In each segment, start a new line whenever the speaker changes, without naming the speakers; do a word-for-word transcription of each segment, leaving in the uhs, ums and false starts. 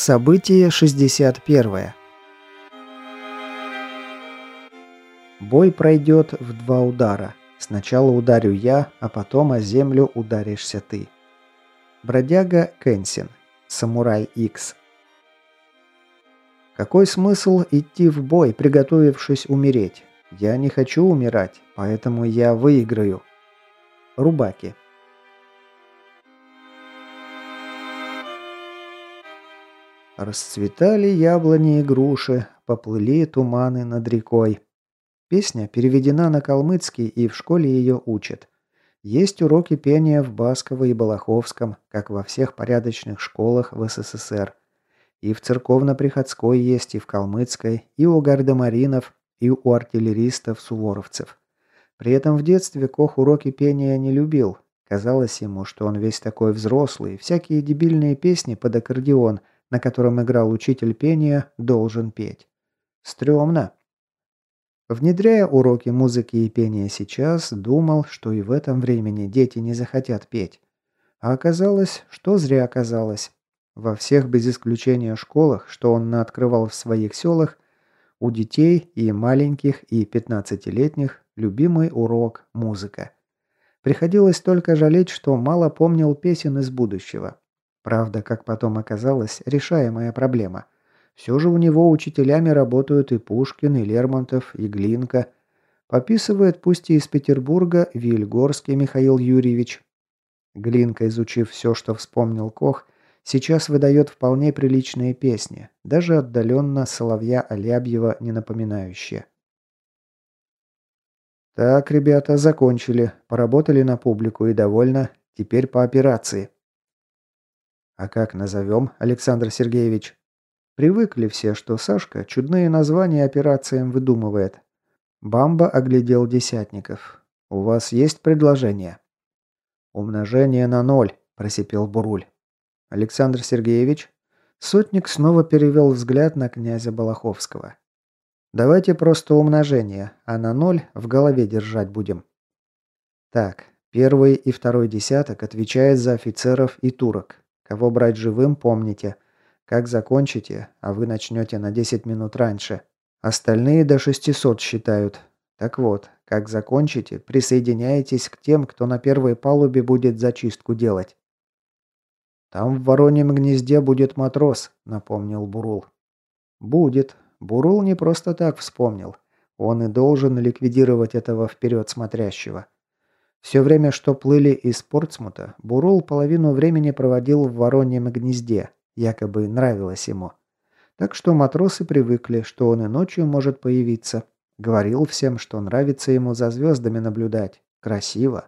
Событие шестьдесят первое. Бой пройдет в два удара. Сначала ударю я, а потом о землю ударишься ты. Бродяга Кэнсин. Самурай Икс. Какой смысл идти в бой, приготовившись умереть? Я не хочу умирать, поэтому я выиграю. Рубаки. Расцветали яблони и груши, поплыли туманы над рекой. Песня переведена на калмыцкий, и в школе ее учат. Есть уроки пения в Басково и Балаховском, как во всех порядочных школах в СССР. И в церковно-приходской есть, и в калмыцкой, и у гардемаринов, и у артиллеристов-суворовцев. При этом в детстве Кох уроки пения не любил. Казалось ему, что он весь такой взрослый, всякие дебильные песни под аккордеон, на котором играл учитель пения, должен петь. Стремно. Внедряя уроки музыки и пения сейчас, думал, что и в этом времени дети не захотят петь. А оказалось, что зря оказалось. Во всех без исключения школах, что он наоткрывал в своих селах, у детей и маленьких, и пятнадцатилетних любимый урок – музыка. Приходилось только жалеть, что мало помнил песен из будущего. Правда, как потом оказалось, решаемая проблема. Все же у него учителями работают и Пушкин, и Лермонтов, и Глинка. Пописывает, пусть и из Петербурга, Вильгорский Михаил Юрьевич. Глинка, изучив все, что вспомнил Кох, сейчас выдает вполне приличные песни, даже отдаленно Соловья Алябьева не напоминающие. Так, ребята, закончили. Поработали на публику и довольно. Теперь по операции. А как назовем, Александр Сергеевич? Привыкли все, что Сашка чудные названия операциям выдумывает. Бамба оглядел десятников. «У вас есть предложение?» «Умножение на ноль», – просипел Буруль. «Александр Сергеевич?» Сотник снова перевел взгляд на князя Балаховского. «Давайте просто умножение, а на ноль в голове держать будем». «Так, первый и второй десяток отвечает за офицеров и турок. Кого брать живым, помните. Как закончите, а вы начнете на десять минут раньше. Остальные до шестисот считают. Так вот, как закончите, присоединяйтесь к тем, кто на первой палубе будет зачистку делать». «Там в Вороньем гнезде будет матрос», — напомнил Бурул. «Будет. Бурул не просто так вспомнил. Он и должен ликвидировать этого вперед смотрящего. Все время, что плыли из Портсмута, Бурул половину времени проводил в Вороньем гнезде. Якобы нравилось ему. Так что матросы привыкли, что он и ночью может появиться. Говорил всем, что нравится ему за звездами наблюдать. Красиво.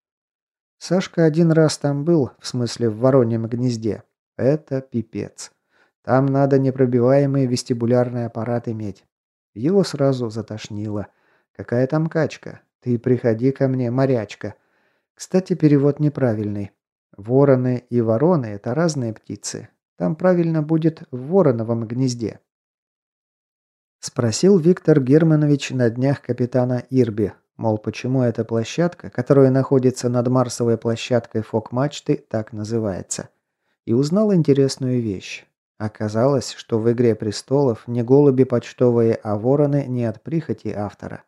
Сашка один раз там был, в смысле в Вороньем гнезде. Это пипец. Там надо непробиваемый вестибулярный аппарат иметь. Его сразу затошнило. Какая там качка? Ты приходи ко мне, морячка. Кстати, перевод неправильный. Вороны и вороны – это разные птицы. Там правильно будет в Вороновом гнезде. Спросил Виктор Германович на днях капитана Ирби, мол, почему эта площадка, которая находится над Марсовой площадкой фок-мачты, так называется. И узнал интересную вещь. Оказалось, что в «Игре престолов» не голуби почтовые, а вороны не от прихоти автора.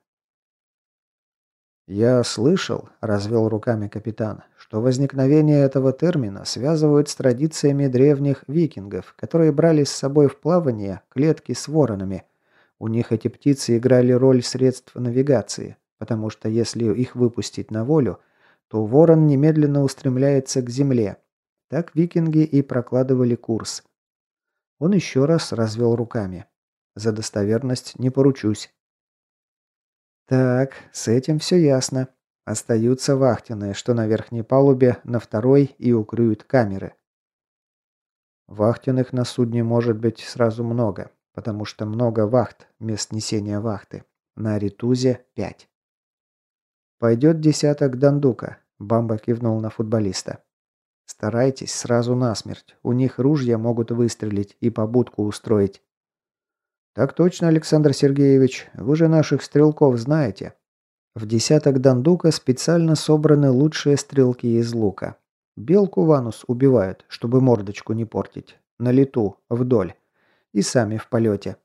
«Я слышал», – развел руками капитан, – «что возникновение этого термина связывают с традициями древних викингов, которые брали с собой в плавание клетки с воронами. У них эти птицы играли роль средств навигации, потому что если их выпустить на волю, то ворон немедленно устремляется к земле. Так викинги и прокладывали курс». Он еще раз развел руками. «За достоверность не поручусь». «Так, с этим все ясно. Остаются вахтенные, что на верхней палубе, на второй и укрыют камеры». «Вахтенных на судне может быть сразу много, потому что много вахт, мест несения вахты. На Ритузе пять». «Пойдет десяток дандука», – Бамба кивнул на футболиста. «Старайтесь сразу насмерть. У них ружья могут выстрелить и побудку устроить». «Так точно, Александр Сергеевич. Вы же наших стрелков знаете. В десяток дандука специально собраны лучшие стрелки из лука. Белку ванус убивают, чтобы мордочку не портить. На лету, вдоль. И сами в полете.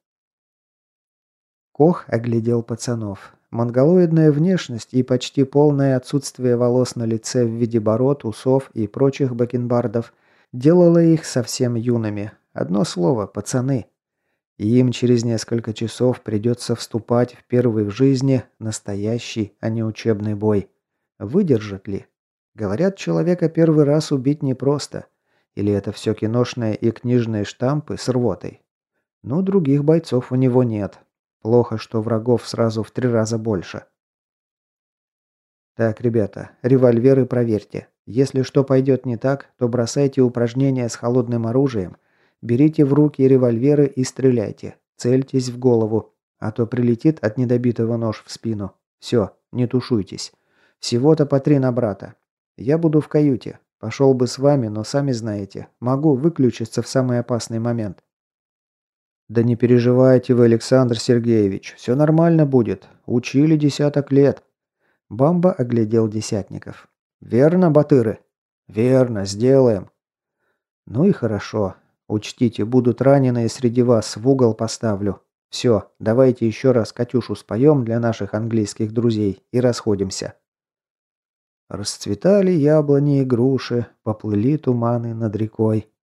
Кох оглядел пацанов. Монголоидная внешность и почти полное отсутствие волос на лице в виде бород, усов и прочих бакенбардов делало их совсем юными. Одно слово – пацаны. И им через несколько часов придется вступать в первый в жизни настоящий, а не учебный бой. Выдержат ли? Говорят, человека первый раз убить непросто. Или это все киношные и книжные штампы с рвотой? Ну, других бойцов у него нет. Плохо, что врагов сразу в три раза больше. Так, ребята, револьверы проверьте. Если что пойдет не так, то бросайте упражнения с холодным оружием. Берите в руки револьверы и стреляйте. Цельтесь в голову, а то прилетит от недобитого нож в спину. Все, не тушуйтесь. Всего-то по три на брата. Я буду в каюте. Пошел бы с вами, но сами знаете, могу выключиться в самый опасный момент. Да не переживайте вы, Александр Сергеевич, все нормально будет. Учили десяток лет. Бамба оглядел десятников. Верно, батыры? Верно, сделаем. Ну и хорошо. Учтите, будут раненые среди вас, в угол поставлю. Все, давайте еще раз Катюшу споем для наших английских друзей и расходимся. Расцветали яблони и груши, поплыли туманы над рекой.